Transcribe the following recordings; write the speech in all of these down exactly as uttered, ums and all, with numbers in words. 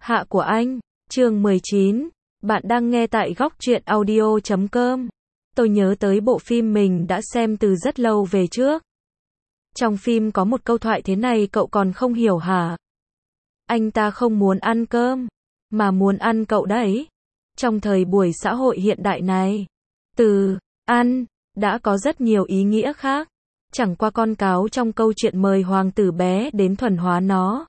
Hạ của anh, chương mười chín. Bạn đang nghe tại góc truyện audio chấm com. Tôi nhớ tới bộ phim mình đã xem từ rất lâu về trước. Trong phim có một câu thoại thế này, cậu còn không hiểu hả? Anh ta không muốn ăn cơm, mà muốn ăn cậu đấy. Trong thời buổi xã hội hiện đại này, từ ăn đã có rất nhiều ý nghĩa khác. Chẳng qua con cáo trong câu chuyện mời hoàng tử bé đến thuần hóa nó.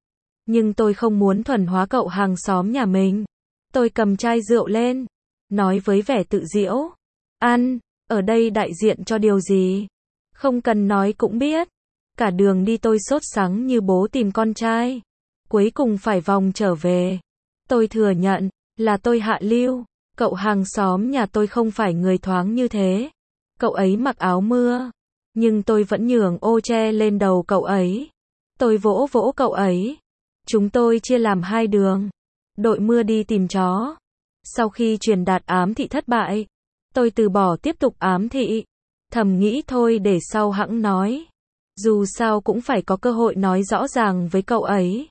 Nhưng tôi không muốn thuần hóa cậu hàng xóm nhà mình. Tôi cầm chai rượu lên, nói với vẻ tự giễu. Ăn, ở đây đại diện cho điều gì? Không cần nói cũng biết. Cả đường đi tôi sốt sắng như bố tìm con trai. Cuối cùng phải vòng trở về. Tôi thừa nhận, là tôi hạ lưu. Cậu hàng xóm nhà tôi không phải người thoáng như thế. Cậu ấy mặc áo mưa. Nhưng tôi vẫn nhường ô che lên đầu cậu ấy. Tôi vỗ vỗ cậu ấy. Chúng tôi chia làm hai đường. Đội mưa đi tìm chó. Sau khi truyền đạt ám thị thất bại, tôi từ bỏ tiếp tục ám thị. Thầm nghĩ thôi để sau hẵng nói. Dù sao cũng phải có cơ hội nói rõ ràng với cậu ấy.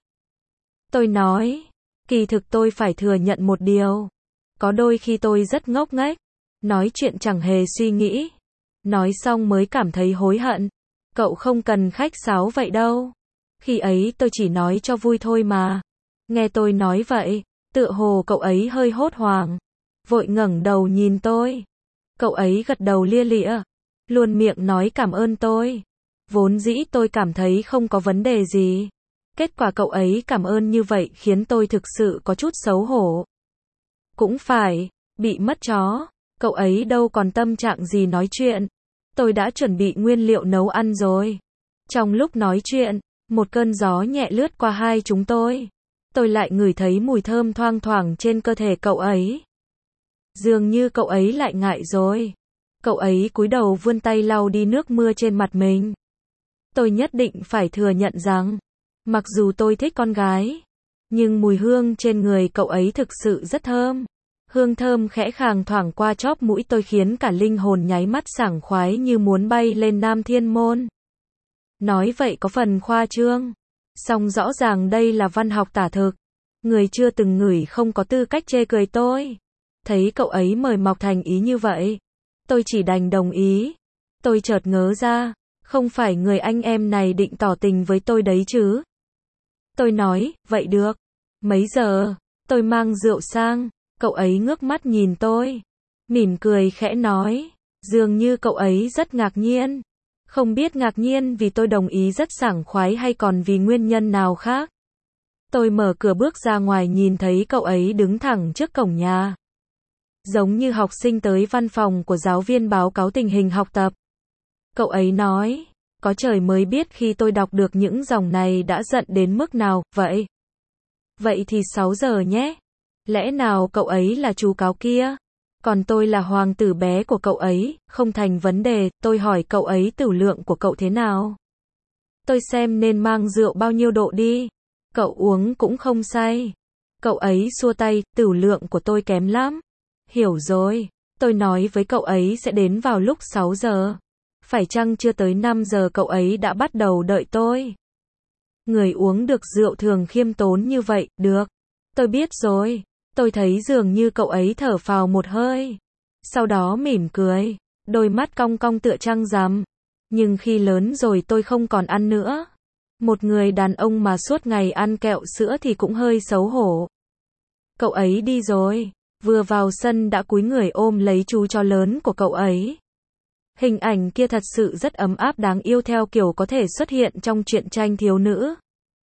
Tôi nói, kỳ thực tôi phải thừa nhận một điều. Có đôi khi tôi rất ngốc nghếch. Nói chuyện chẳng hề suy nghĩ. Nói xong mới cảm thấy hối hận. Cậu không cần khách sáo vậy đâu. Khi ấy tôi chỉ nói cho vui thôi mà. Nghe tôi nói vậy, tựa hồ cậu ấy hơi hốt hoảng. Vội ngẩng đầu nhìn tôi. Cậu ấy gật đầu lia lịa. Luôn miệng nói cảm ơn tôi. Vốn dĩ tôi cảm thấy không có vấn đề gì. Kết quả cậu ấy cảm ơn như vậy khiến tôi thực sự có chút xấu hổ. Cũng phải, bị mất chó. Cậu ấy đâu còn tâm trạng gì nói chuyện. Tôi đã chuẩn bị nguyên liệu nấu ăn rồi. Trong lúc nói chuyện, một cơn gió nhẹ lướt qua hai chúng tôi. Tôi lại ngửi thấy mùi thơm thoang thoảng trên cơ thể cậu ấy. Dường như cậu ấy lại ngại rồi. Cậu ấy cúi đầu vươn tay lau đi nước mưa trên mặt mình. Tôi nhất định phải thừa nhận rằng, mặc dù tôi thích con gái, nhưng mùi hương trên người cậu ấy thực sự rất thơm. Hương thơm khẽ khàng thoảng qua chóp mũi tôi khiến cả linh hồn nháy mắt sảng khoái như muốn bay lên Nam Thiên Môn. Nói vậy có phần khoa trương. Song rõ ràng đây là văn học tả thực. Người chưa từng ngửi không có tư cách chê cười tôi. Thấy cậu ấy mời mọc thành ý như vậy, tôi chỉ đành đồng ý. Tôi chợt ngớ ra, không phải người anh em này định tỏ tình với tôi đấy chứ. Tôi nói, vậy được. Mấy giờ? Tôi mang rượu sang. Cậu ấy ngước mắt nhìn tôi. Mỉm cười khẽ nói. Dường như cậu ấy rất ngạc nhiên. Không biết ngạc nhiên vì tôi đồng ý rất sảng khoái hay còn vì nguyên nhân nào khác. Tôi mở cửa bước ra ngoài nhìn thấy cậu ấy đứng thẳng trước cổng nhà. Giống như học sinh tới văn phòng của giáo viên báo cáo tình hình học tập. Cậu ấy nói, có trời mới biết khi tôi đọc được những dòng này đã giận đến mức nào, vậy? Vậy thì sáu giờ nhé. Lẽ nào cậu ấy là chú cáo kia? Còn tôi là hoàng tử bé của cậu ấy, không thành vấn đề, tôi hỏi cậu ấy tửu lượng của cậu thế nào? Tôi xem nên mang rượu bao nhiêu độ đi. Cậu uống cũng không say. Cậu ấy xua tay, tửu lượng của tôi kém lắm. Hiểu rồi, tôi nói với cậu ấy sẽ đến vào lúc sáu giờ. Phải chăng chưa tới năm giờ cậu ấy đã bắt đầu đợi tôi? Người uống được rượu thường khiêm tốn như vậy, được. Tôi biết rồi. Tôi thấy dường như cậu ấy thở phào một hơi. Sau đó mỉm cười. Đôi mắt cong cong tựa trăng rằm. Nhưng khi lớn rồi tôi không còn ăn nữa. Một người đàn ông mà suốt ngày ăn kẹo sữa thì cũng hơi xấu hổ. Cậu ấy đi rồi. Vừa vào sân đã cúi người ôm lấy chú chó lớn của cậu ấy. Hình ảnh kia thật sự rất ấm áp đáng yêu theo kiểu có thể xuất hiện trong truyện tranh thiếu nữ.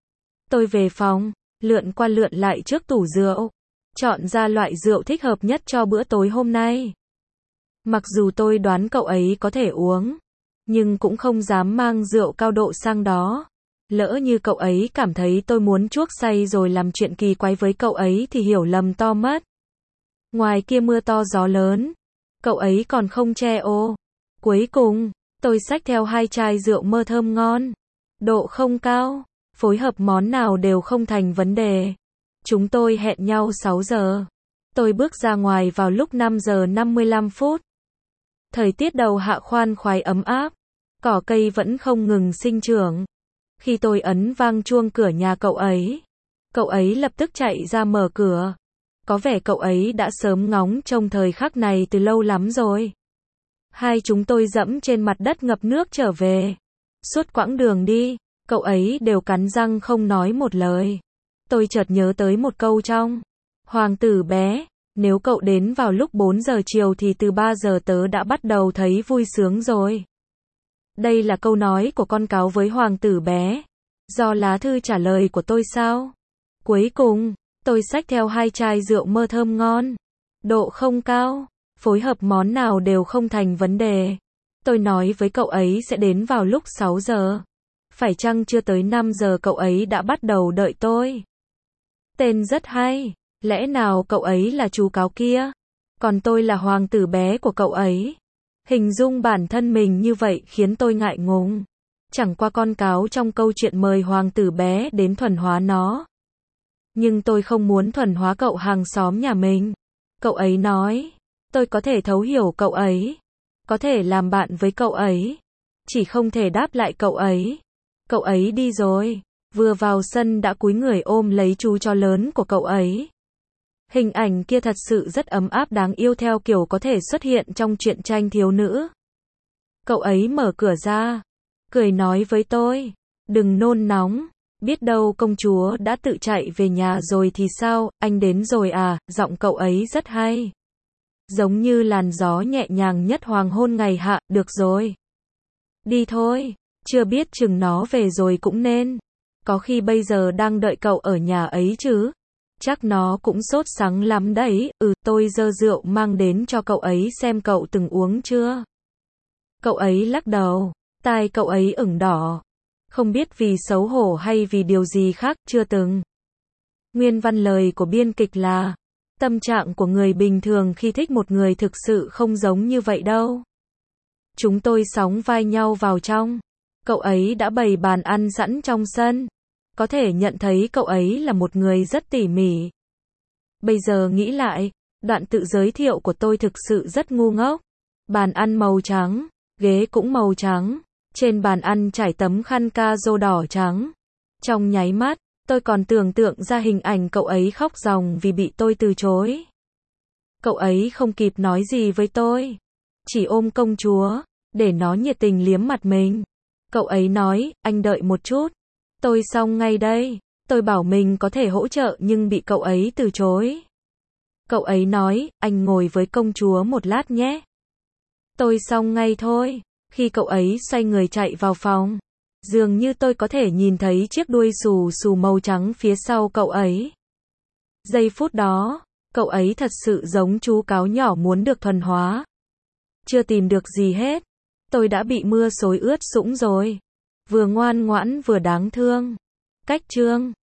Tôi về phòng, lượn qua lượn lại trước tủ rượu. Chọn ra loại rượu thích hợp nhất cho bữa tối hôm nay. Mặc dù tôi đoán cậu ấy có thể uống, nhưng cũng không dám mang rượu cao độ sang đó. Lỡ như cậu ấy cảm thấy tôi muốn chuốc say rồi làm chuyện kỳ quái với cậu ấy thì hiểu lầm to mất. Ngoài kia mưa to gió lớn, cậu ấy còn không che ô. Cuối cùng, tôi xách theo hai chai rượu mơ thơm ngon. Độ không cao, phối hợp món nào đều không thành vấn đề. Chúng tôi hẹn nhau sáu giờ. Tôi bước ra ngoài vào lúc năm giờ năm mươi lăm phút. Thời tiết đầu hạ khoan khoái ấm áp. Cỏ cây vẫn không ngừng sinh trưởng. Khi tôi ấn vang chuông cửa nhà cậu ấy, Cậu ấy lập tức chạy ra mở cửa. Có vẻ cậu ấy đã sớm ngóng trông thời khắc này từ lâu lắm rồi. Hai chúng tôi dẫm trên mặt đất ngập nước trở về. Suốt quãng đường đi, cậu ấy đều cắn răng không nói một lời. Tôi chợt nhớ tới một câu trong Hoàng tử bé, nếu cậu đến vào lúc bốn giờ chiều thì từ ba giờ tớ đã bắt đầu thấy vui sướng rồi. Đây là câu nói của con cáo với hoàng tử bé. Do lá thư trả lời của tôi sao? Cuối cùng, tôi xách theo hai chai rượu mơ thơm ngon. Độ không cao, phối hợp món nào đều không thành vấn đề. Tôi nói với cậu ấy sẽ đến vào lúc sáu giờ. Phải chăng chưa tới năm giờ cậu ấy đã bắt đầu đợi tôi? Tên rất hay. Lẽ nào cậu ấy là chú cáo kia? Còn tôi là hoàng tử bé của cậu ấy? Hình dung bản thân mình như vậy khiến tôi ngại ngùng. Chẳng qua con cáo trong câu chuyện mời hoàng tử bé đến thuần hóa nó. Nhưng tôi không muốn thuần hóa cậu hàng xóm nhà mình. Cậu ấy nói, tôi có thể thấu hiểu cậu ấy. Có thể làm bạn với cậu ấy. Chỉ không thể đáp lại cậu ấy. Cậu ấy đi rồi. Vừa vào sân đã cúi người ôm lấy chú chó lớn của cậu ấy. Hình ảnh kia thật sự rất ấm áp đáng yêu theo kiểu có thể xuất hiện trong truyện tranh thiếu nữ. Cậu ấy mở cửa ra, cười nói với tôi, đừng nôn nóng, biết đâu công chúa đã tự chạy về nhà rồi thì sao, anh đến rồi à, giọng cậu ấy rất hay. Giống như làn gió nhẹ nhàng nhất hoàng hôn ngày hạ, được rồi. Đi thôi, chưa biết chừng nó về rồi cũng nên. Có khi bây giờ đang đợi cậu ở nhà ấy chứ. Chắc nó cũng sốt sắng lắm đấy, ừ, tôi dơ rượu mang đến cho cậu ấy xem cậu từng uống chưa. Cậu ấy lắc đầu, tai cậu ấy ửng đỏ. Không biết vì xấu hổ hay vì điều gì khác, chưa từng. Nguyên văn lời của biên kịch là, tâm trạng của người bình thường khi thích một người thực sự không giống như vậy đâu. Chúng tôi sóng vai nhau vào trong. Cậu ấy đã bày bàn ăn sẵn trong sân. Có thể nhận thấy cậu ấy là một người rất tỉ mỉ. Bây giờ nghĩ lại, đoạn tự giới thiệu của tôi thực sự rất ngu ngốc. Bàn ăn màu trắng, ghế cũng màu trắng, trên bàn ăn trải tấm khăn ca rô đỏ trắng. Trong nháy mắt, tôi còn tưởng tượng ra hình ảnh cậu ấy khóc ròng vì bị tôi từ chối. Cậu ấy không kịp nói gì với tôi, chỉ ôm công chúa, để nó nhiệt tình liếm mặt mình. Cậu ấy nói, anh đợi một chút. Tôi xong ngay đây. Tôi bảo mình có thể hỗ trợ nhưng bị cậu ấy từ chối. Cậu ấy nói, anh ngồi với công chúa một lát nhé. Tôi xong ngay thôi. Khi cậu ấy xoay người chạy vào phòng, dường như tôi có thể nhìn thấy chiếc đuôi xù xù màu trắng phía sau cậu ấy. Giây phút đó, cậu ấy thật sự giống chú cáo nhỏ muốn được thuần hóa. Chưa tìm được gì hết. Tôi đã bị mưa xối ướt sũng rồi. Vừa ngoan ngoãn vừa đáng thương. Cách chương